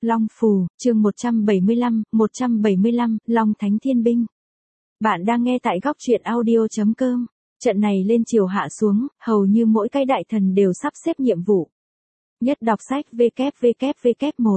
Long Phù, chương 175, Long Thánh Thiên Binh. Bạn đang nghe tại góc truyện audio.com. Trận này lên chiều hạ xuống, hầu như mỗi cái đại thần đều sắp xếp nhiệm vụ. Nhất đọc sách www.1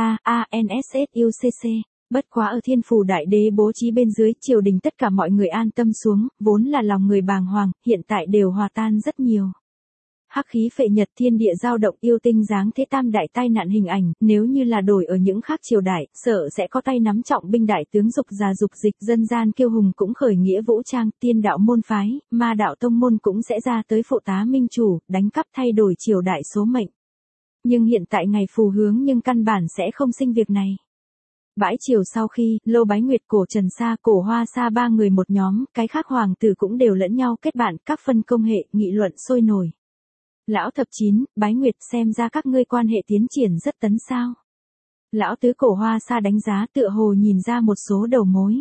KANSSUCC. Bất quá ở Thiên Phủ Đại Đế bố trí bên dưới triều đình tất cả mọi người an tâm xuống, vốn là lòng người bàng hoàng, hiện tại đều hòa tan rất nhiều. Hắc khí phệ nhật thiên địa dao động yêu tinh giáng thế tam đại tai nạn hình ảnh, nếu như là đổi ở những khác triều đại, sợ sẽ có tay nắm trọng binh đại tướng dục già dục dịch, dân gian kiêu hùng cũng khởi nghĩa vũ trang, tiên đạo môn phái, ma đạo tông môn cũng sẽ ra tới phụ tá minh chủ, đánh cắp thay đổi triều đại số mệnh. Nhưng hiện tại ngày phù hướng nhưng căn bản sẽ không sinh việc này. Bãi chiều sau khi, Lô Bái Nguyệt, Cổ Trần Sa, Cổ Hoa Sa ba người một nhóm, cái khác hoàng tử cũng đều lẫn nhau kết bạn, các phân công hệ, nghị luận sôi nổi. Lão thập chín, Bái Nguyệt, xem ra các ngươi quan hệ tiến triển rất tấn sao. Lão tứ Cổ Hoa Sa đánh giá tựa hồ nhìn ra một số đầu mối.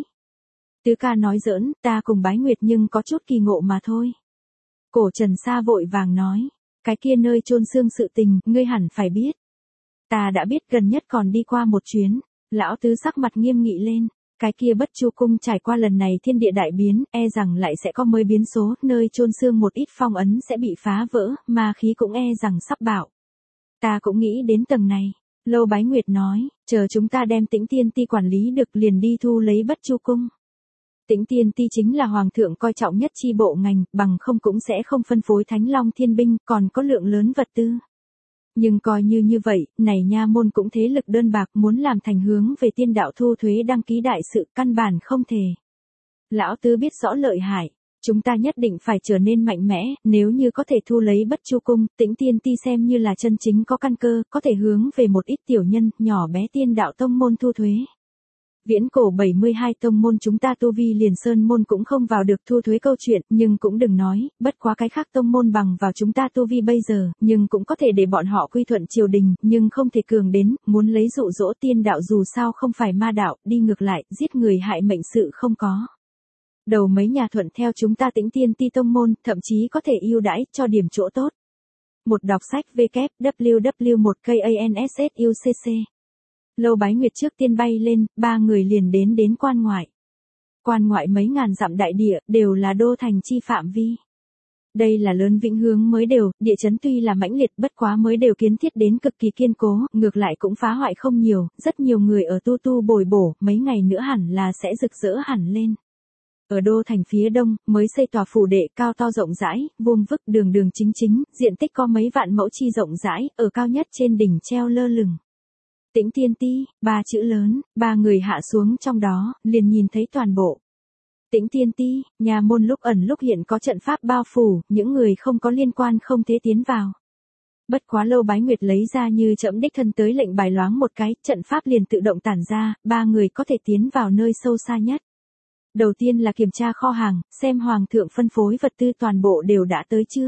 Tứ ca nói giỡn, ta cùng Bái Nguyệt nhưng có chút kỳ ngộ mà thôi. Cổ Trần Sa vội vàng nói, cái kia nơi chôn xương sự tình, ngươi hẳn phải biết. Ta đã biết, gần nhất còn đi qua một chuyến. Lão tứ sắc mặt nghiêm nghị lên, cái kia Bất Chu cung trải qua lần này thiên địa đại biến, e rằng lại sẽ có mới biến số, nơi chôn xương một ít phong ấn sẽ bị phá vỡ, ma khí cũng e rằng sắp bạo. Ta cũng nghĩ đến tầng này. Lô Bái Nguyệt nói, chờ chúng ta đem Tĩnh Tiên Ti quản lý được liền đi thu lấy Bất Chu cung. Tĩnh Tiên Ti chính là hoàng thượng coi trọng nhất chi bộ ngành, bằng không cũng sẽ không phân phối Thánh Long Thiên Binh, còn có lượng lớn vật tư. Nhưng coi như vậy, này nha môn cũng thế lực đơn bạc, muốn làm thành hướng về tiên đạo thu thuế đăng ký đại sự, căn bản không thể. Lão tứ biết rõ lợi hại, chúng ta nhất định phải trở nên mạnh mẽ, nếu như có thể thu lấy Bất Chu cung, Tĩnh Tiên Ti xem như là chân chính có căn cơ, có thể hướng về một ít tiểu nhân, nhỏ bé tiên đạo tông môn thu thuế. Viễn cổ 72 tông môn chúng ta tu vi liền sơn môn cũng không vào được thu thuế câu chuyện, nhưng cũng đừng nói, bất quá cái khác tông môn bằng vào chúng ta tu vi bây giờ, nhưng cũng có thể để bọn họ quy thuận triều đình, nhưng không thể cường đến, muốn lấy dụ dỗ tiên đạo dù sao không phải ma đạo, đi ngược lại, giết người hại mệnh sự không có. Đầu mấy nhà thuận theo chúng ta Tĩnh Tiên Ti tông môn, thậm chí có thể ưu đãi, cho điểm chỗ tốt. Một đọc sách www.1KANSSUCC. Lô Bái Nguyệt trước tiên bay lên, ba người liền đến quan ngoại. Quan ngoại mấy ngàn dặm đại địa, đều là đô thành chi phạm vi. Đây là lớn vĩnh hướng mới đều, địa chấn tuy là mãnh liệt bất quá mới đều kiến thiết đến cực kỳ kiên cố, ngược lại cũng phá hoại không nhiều, rất nhiều người ở tu bồi bổ, mấy ngày nữa hẳn là sẽ rực rỡ hẳn lên. Ở đô thành phía đông, mới xây tòa phủ đệ cao to rộng rãi, vuông vức đường chính, diện tích có mấy vạn mẫu chi rộng rãi, ở cao nhất trên đỉnh treo lơ lửng. Tĩnh Tiên Ti, ba chữ lớn, ba người hạ xuống trong đó, liền nhìn thấy toàn bộ. Tĩnh Tiên Ti, nhà môn lúc ẩn lúc hiện có trận pháp bao phủ, những người không có liên quan không thể tiến vào. Bất quá Lô Bái Nguyệt lấy ra như trẫm đích thân tới lệnh bài loáng một cái, trận pháp liền tự động tản ra, ba người có thể tiến vào nơi sâu xa nhất. Đầu tiên là kiểm tra kho hàng, xem hoàng thượng phân phối vật tư toàn bộ đều đã tới chưa.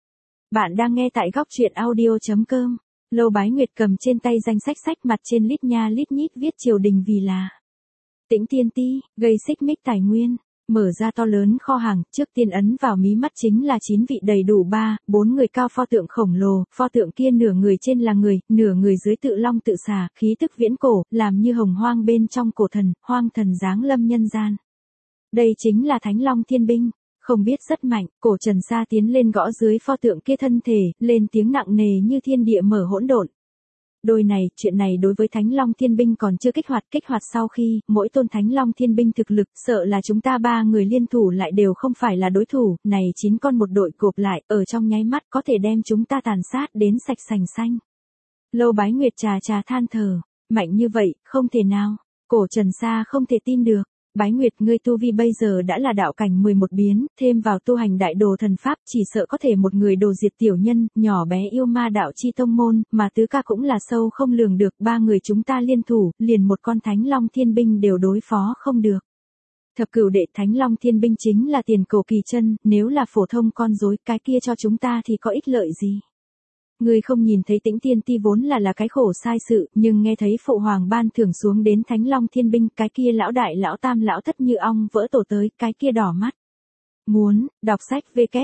Bạn đang nghe tại góc truyện audio.com. Lô Bái Nguyệt cầm trên tay danh sách mặt trên lít nha lít nhít viết triều đình vì là Tĩnh Tiên Ti, gây xích mích tài nguyên, mở ra to lớn kho hàng, trước tiên ấn vào mí mắt chính là 9 vị đầy đủ 4 người cao pho tượng khổng lồ, pho tượng kia nửa người trên là người, nửa người dưới tự long tự xà, khí tức viễn cổ, làm như hồng hoang bên trong cổ thần, hoang thần giáng lâm nhân gian. Đây chính là Thánh Long Thiên Binh. Không biết rất mạnh, Cổ Trần Sa tiến lên gõ dưới pho tượng kia thân thể, lên tiếng nặng nề như thiên địa mở hỗn độn. Đôi này, chuyện này đối với Thánh Long Thiên Binh còn chưa kích hoạt sau khi, mỗi tôn Thánh Long Thiên Binh thực lực, sợ là chúng ta ba người liên thủ lại đều không phải là đối thủ, này 9 con một đội gộp lại, ở trong nháy mắt có thể đem chúng ta tàn sát đến sạch sành xanh. Lô Bái Nguyệt trà than thở, mạnh như vậy, không thể nào, Cổ Trần Sa không thể tin được. Bái Nguyệt, ngươi tu vi bây giờ đã là đạo cảnh 11 biến, thêm vào tu hành đại đồ thần pháp, chỉ sợ có thể một người đồ diệt tiểu nhân, nhỏ bé yêu ma đạo chi tông môn, mà tứ ca cũng là sâu không lường được, ba người chúng ta liên thủ, liền một con Thánh Long Thiên Binh đều đối phó không được. Thập cửu đệ Thánh Long Thiên Binh chính là tiền cổ kỳ chân, nếu là phổ thông con rối, cái kia cho chúng ta thì có ích lợi gì? Ngươi không nhìn thấy Tĩnh Tiên Ti vốn là cái khổ sai sự, nhưng nghe thấy phụ hoàng ban thưởng xuống đến Thánh Long Thiên Binh, cái kia lão đại lão tam lão thất như ong vỡ tổ tới, cái kia đỏ mắt. Muốn, đọc sách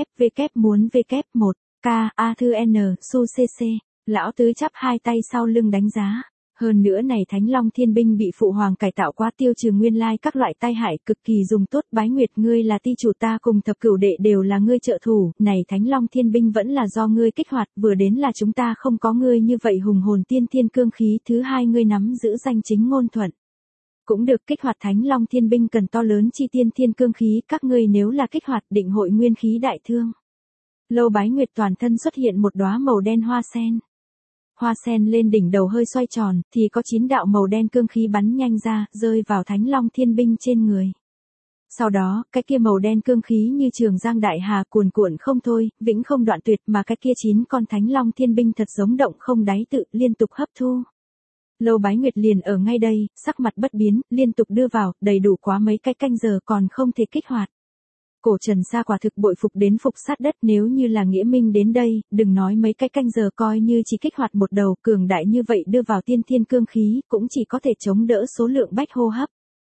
muốn 1, K, A Thư N, Su CC, lão tứ chắp hai tay sau lưng đánh giá. Hơn nữa này Thánh Long Thiên Binh bị phụ hoàng cải tạo quá tiêu trừ nguyên lai các loại tai hại cực kỳ dùng tốt. Bái Nguyệt ngươi là ti chủ, ta cùng thập cửu đệ đều là ngươi trợ thủ, này Thánh Long Thiên Binh vẫn là do ngươi kích hoạt, vừa đến là chúng ta không có ngươi như vậy hùng hồn tiên thiên cương khí. Thứ hai, ngươi nắm giữ danh chính ngôn thuận. Cũng được, kích hoạt Thánh Long Thiên Binh cần to lớn chi tiên thiên cương khí, các ngươi nếu là kích hoạt định hội nguyên khí đại thương. Lâu Bái Nguyệt toàn thân xuất hiện một đóa màu đen hoa sen. Hoa sen lên đỉnh đầu hơi xoay tròn, thì có 9 đạo màu đen cương khí bắn nhanh ra, rơi vào Thánh Long Thiên Binh trên người. Sau đó, cái kia màu đen cương khí như trường giang đại hà cuồn cuộn không thôi, vĩnh không đoạn tuyệt, mà cái kia 9 con Thánh Long Thiên Binh thật giống động không đáy tự liên tục hấp thu. Lâu Bái Nguyệt liền ở ngay đây, sắc mặt bất biến, liên tục đưa vào, đầy đủ quá mấy cái canh giờ còn không thể kích hoạt. Cổ Trần Sa quả thực bội phục đến phục sát đất, nếu như là Nghĩa Minh đến đây, đừng nói mấy cái canh giờ, coi như chỉ kích hoạt một đầu cường đại như vậy đưa vào tiên thiên cương khí, cũng chỉ có thể chống đỡ số lượng bách hô hấp.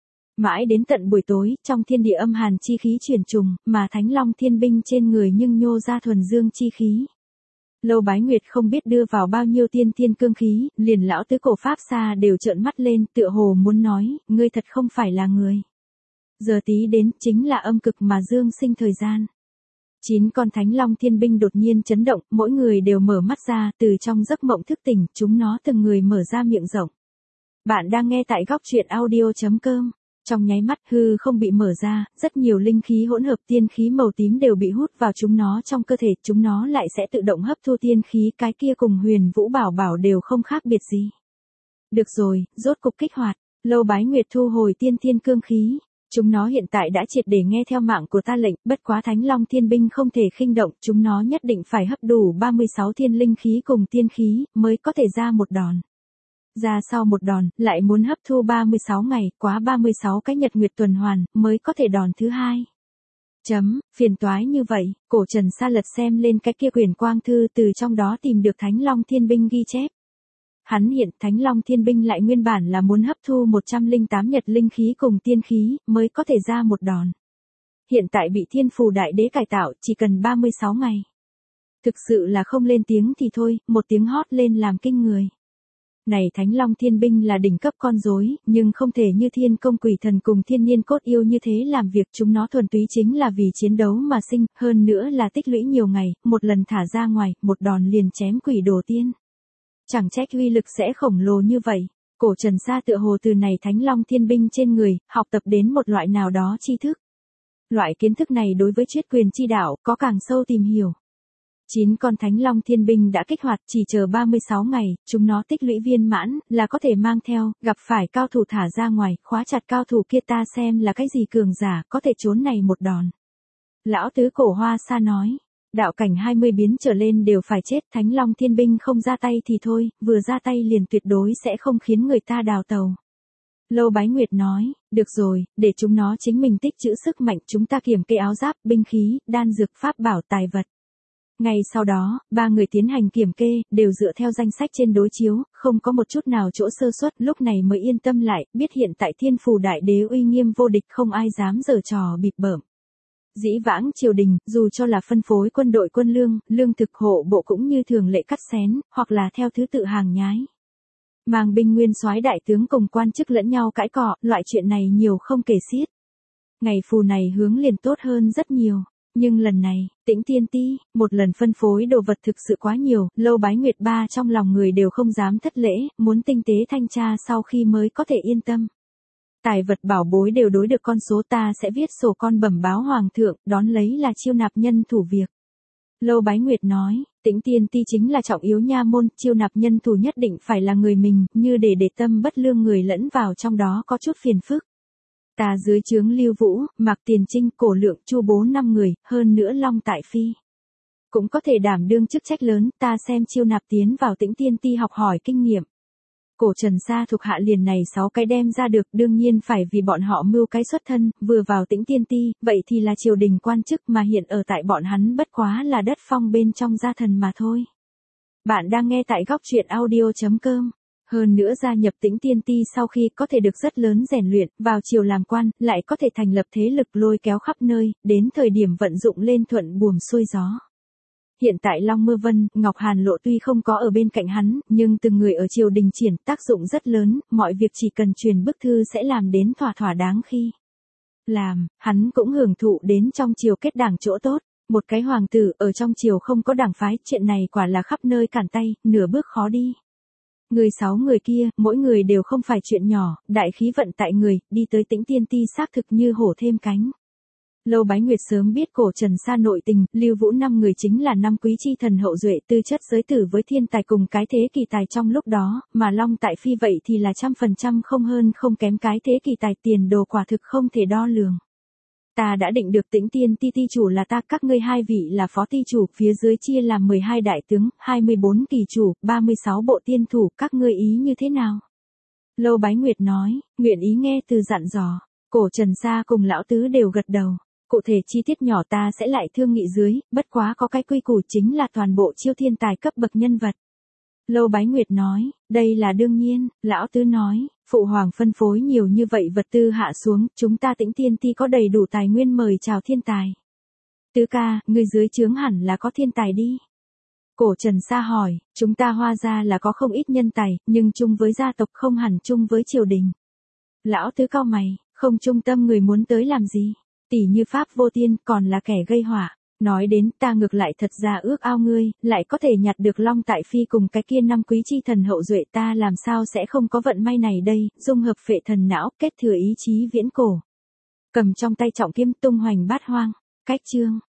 Mãi đến tận buổi tối, trong thiên địa âm hàn chi khí chuyển trùng, mà Thánh Long Thiên Binh trên người nhưng nhô ra thuần dương chi khí. Lâu Bái Nguyệt không biết đưa vào bao nhiêu tiên thiên cương khí, liền lão tứ cổ pháp xa đều trợn mắt lên, tựa hồ muốn nói, ngươi thật không phải là người. Giờ tí đến, chính là âm cực mà dương sinh thời gian. 9 con Thánh Long Thiên Binh đột nhiên chấn động, mỗi người đều mở mắt ra, từ trong giấc mộng thức tỉnh, chúng nó từng người mở ra miệng rộng. Bạn đang nghe tại góc truyện audio.com. Trong nháy mắt hư không bị mở ra, rất nhiều linh khí hỗn hợp tiên khí màu tím đều bị hút vào chúng nó trong cơ thể, chúng nó lại sẽ tự động hấp thu tiên khí, cái kia cùng Huyền Vũ Bảo Bảo đều không khác biệt gì. Được rồi, rốt cục kích hoạt, Lâu Bái Nguyệt thu hồi tiên thiên cương khí. Chúng nó hiện tại đã triệt để nghe theo mạng của ta lệnh, bất quá Thánh Long Thiên Binh không thể khinh động, chúng nó nhất định phải hấp đủ 36 thiên linh khí cùng tiên khí, mới có thể ra một đòn. Ra sau một đòn, lại muốn hấp thu 36 ngày, quá 36 cái nhật nguyệt tuần hoàn, mới có thể đòn thứ hai. Phiền toái như vậy, Cổ Trần Sa lật xem lên cái kia quyển quang thư, từ trong đó tìm được Thánh Long Thiên Binh ghi chép. Hắn hiện Thánh Long Thiên Binh lại nguyên bản là muốn hấp thu 108 nhật linh khí cùng tiên khí, mới có thể ra một đòn. Hiện tại bị Thiên Phù Đại Đế cải tạo, chỉ cần 36 ngày. Thực sự là không lên tiếng thì thôi, một tiếng hót lên làm kinh người. Này Thánh Long Thiên Binh là đỉnh cấp con rối, nhưng không thể như Thiên Công Quỷ Thần cùng Thiên Niên Cốt Yêu như thế làm việc, chúng nó thuần túy chính là vì chiến đấu mà sinh, hơn nữa là tích lũy nhiều ngày, một lần thả ra ngoài, một đòn liền chém quỷ đồ tiên. Chẳng trách uy lực sẽ khổng lồ như vậy. Cổ Trần Sa tựa hồ từ này Thánh Long Thiên Binh trên người, học tập đến một loại nào đó tri thức. Loại kiến thức này đối với triết quyền chi đạo, có càng sâu tìm hiểu. 9 con Thánh Long Thiên Binh đã kích hoạt, chỉ chờ 36 ngày, chúng nó tích lũy viên mãn, là có thể mang theo, gặp phải cao thủ thả ra ngoài, khóa chặt cao thủ kia, ta xem là cái gì cường giả, có thể trốn này một đòn. Lão tứ Cổ Hoa Sa nói, đạo cảnh 20 biến trở lên đều phải chết, Thánh Long Thiên Binh không ra tay thì thôi, vừa ra tay liền tuyệt đối sẽ không khiến người ta đào tàu. Lâu Bái Nguyệt nói, được rồi, để chúng nó chính mình tích trữ sức mạnh, chúng ta kiểm kê áo giáp, binh khí, đan dược, pháp bảo, tài vật. Ngay sau đó, 3 người tiến hành kiểm kê, đều dựa theo danh sách trên đối chiếu, không có một chút nào chỗ sơ suất, lúc này mới yên tâm lại, biết hiện tại Thiên Phù Đại Đế uy nghiêm vô địch, không ai dám giở trò bịp bợm. Dĩ vãng triều đình, dù cho là phân phối quân đội quân lương, lương thực hộ bộ cũng như thường lệ cắt xén, hoặc là theo thứ tự hàng nhái. Mang binh nguyên soái đại tướng cùng quan chức lẫn nhau cãi cọ, loại chuyện này nhiều không kể xiết. Ngày phù này hướng liền tốt hơn rất nhiều. Nhưng lần này, Tĩnh Tiên Ti, một lần phân phối đồ vật thực sự quá nhiều, Lâu Bái Nguyệt ba trong lòng người đều không dám thất lễ, muốn tinh tế thanh tra sau khi mới có thể yên tâm. Tài vật bảo bối đều đối được con số, ta sẽ viết sổ con bẩm báo hoàng thượng, đón lấy là chiêu nạp nhân thủ việc. Lâu Bái Nguyệt nói, Tĩnh Tiên Ti chính là trọng yếu nha môn, chiêu nạp nhân thủ nhất định phải là người mình, như để tâm bất lương người lẫn vào trong đó có chút phiền phức. Ta dưới trướng Lưu Vũ, Mạc Tiền Trinh, Cổ Lượng, Chu Bố 5 người, hơn nữa Long Tại Phi. Cũng có thể đảm đương chức trách lớn, ta xem chiêu nạp tiến vào Tĩnh Tiên Ti học hỏi kinh nghiệm. Cổ Trần Sa thuộc hạ liền này 6 cái đem ra được, đương nhiên phải vì bọn họ mưu cái xuất thân, vừa vào Tĩnh Tiên Ti, vậy thì là triều đình quan chức mà hiện ở tại bọn hắn bất quá là đất phong bên trong gia thần mà thôi. Bạn đang nghe tại góc truyện audio.com. Hơn nữa gia nhập Tĩnh Tiên Ti sau khi có thể được rất lớn rèn luyện, vào triều làm quan, lại có thể thành lập thế lực lôi kéo khắp nơi, đến thời điểm vận dụng lên thuận buồm xuôi gió. hiện tại Long Mưa Vân, Ngọc Hàn Lộ tuy không có ở bên cạnh hắn, nhưng từng người ở triều đình triển tác dụng rất lớn, mọi việc chỉ cần truyền bức thư sẽ làm đến thỏa thỏa đáng khi làm, hắn cũng hưởng thụ đến trong triều kết đảng chỗ tốt. Một cái hoàng tử ở trong triều không có đảng phái, chuyện này quả là khắp nơi cản tay, nửa bước khó đi. Người 6 người kia, mỗi người đều không phải chuyện nhỏ, đại khí vận tại người, đi tới Tĩnh Tiên Ti xác thực như hổ thêm cánh. Lâu Bái Nguyệt sớm biết cổ Trần Sa nội tình, Lưu Vũ 5 người chính là 5 quý chi thần hậu duệ, tư chất giới tử với thiên tài cùng cái thế kỳ tài trong lúc đó, mà Long tại phi vậy thì là 100% không hơn không kém cái thế kỳ tài, tiền đồ quả thực không thể đo lường. Ta đã định được Tĩnh Tiên Ti ti chủ là ta, các ngươi 2 vị là phó ti chủ, phía dưới chia làm 12 đại tướng, 24 kỳ chủ, 36 bộ tiên thủ, các ngươi ý như thế nào? Lâu Bái Nguyệt nói, nguyện ý nghe từ dặn dò. Cổ Trần Sa cùng lão tứ đều gật đầu. Cụ thể chi tiết nhỏ ta sẽ lại thương nghị dưới, bất quá có cái quy củ chính là toàn bộ chiêu thiên tài cấp bậc nhân vật. Lâu Bái Nguyệt nói, đây là đương nhiên, lão tứ nói, phụ hoàng phân phối nhiều như vậy vật tư hạ xuống, chúng ta Tĩnh Tiên Ti có đầy đủ tài nguyên mời chào thiên tài. Tứ ca, người dưới trướng hẳn là có thiên tài đi. Cổ Trần Sa hỏi, chúng ta Hoa gia là có không ít nhân tài, nhưng chung với gia tộc không hẳn chung với triều đình. Lão tứ cau mày, không trung tâm người muốn tới làm gì? Tỷ như Pháp Vô Tiên còn là kẻ gây họa. Nói đến ta ngược lại thật ra ước ao ngươi, lại có thể nhặt được Long tại phi cùng cái kia 5 quý chi thần hậu duệ, ta làm sao sẽ không có vận may này đây, dung hợp phệ thần não, kết thừa ý chí viễn cổ. Cầm trong tay trọng kiếm tung hoành bát hoang, cách chương.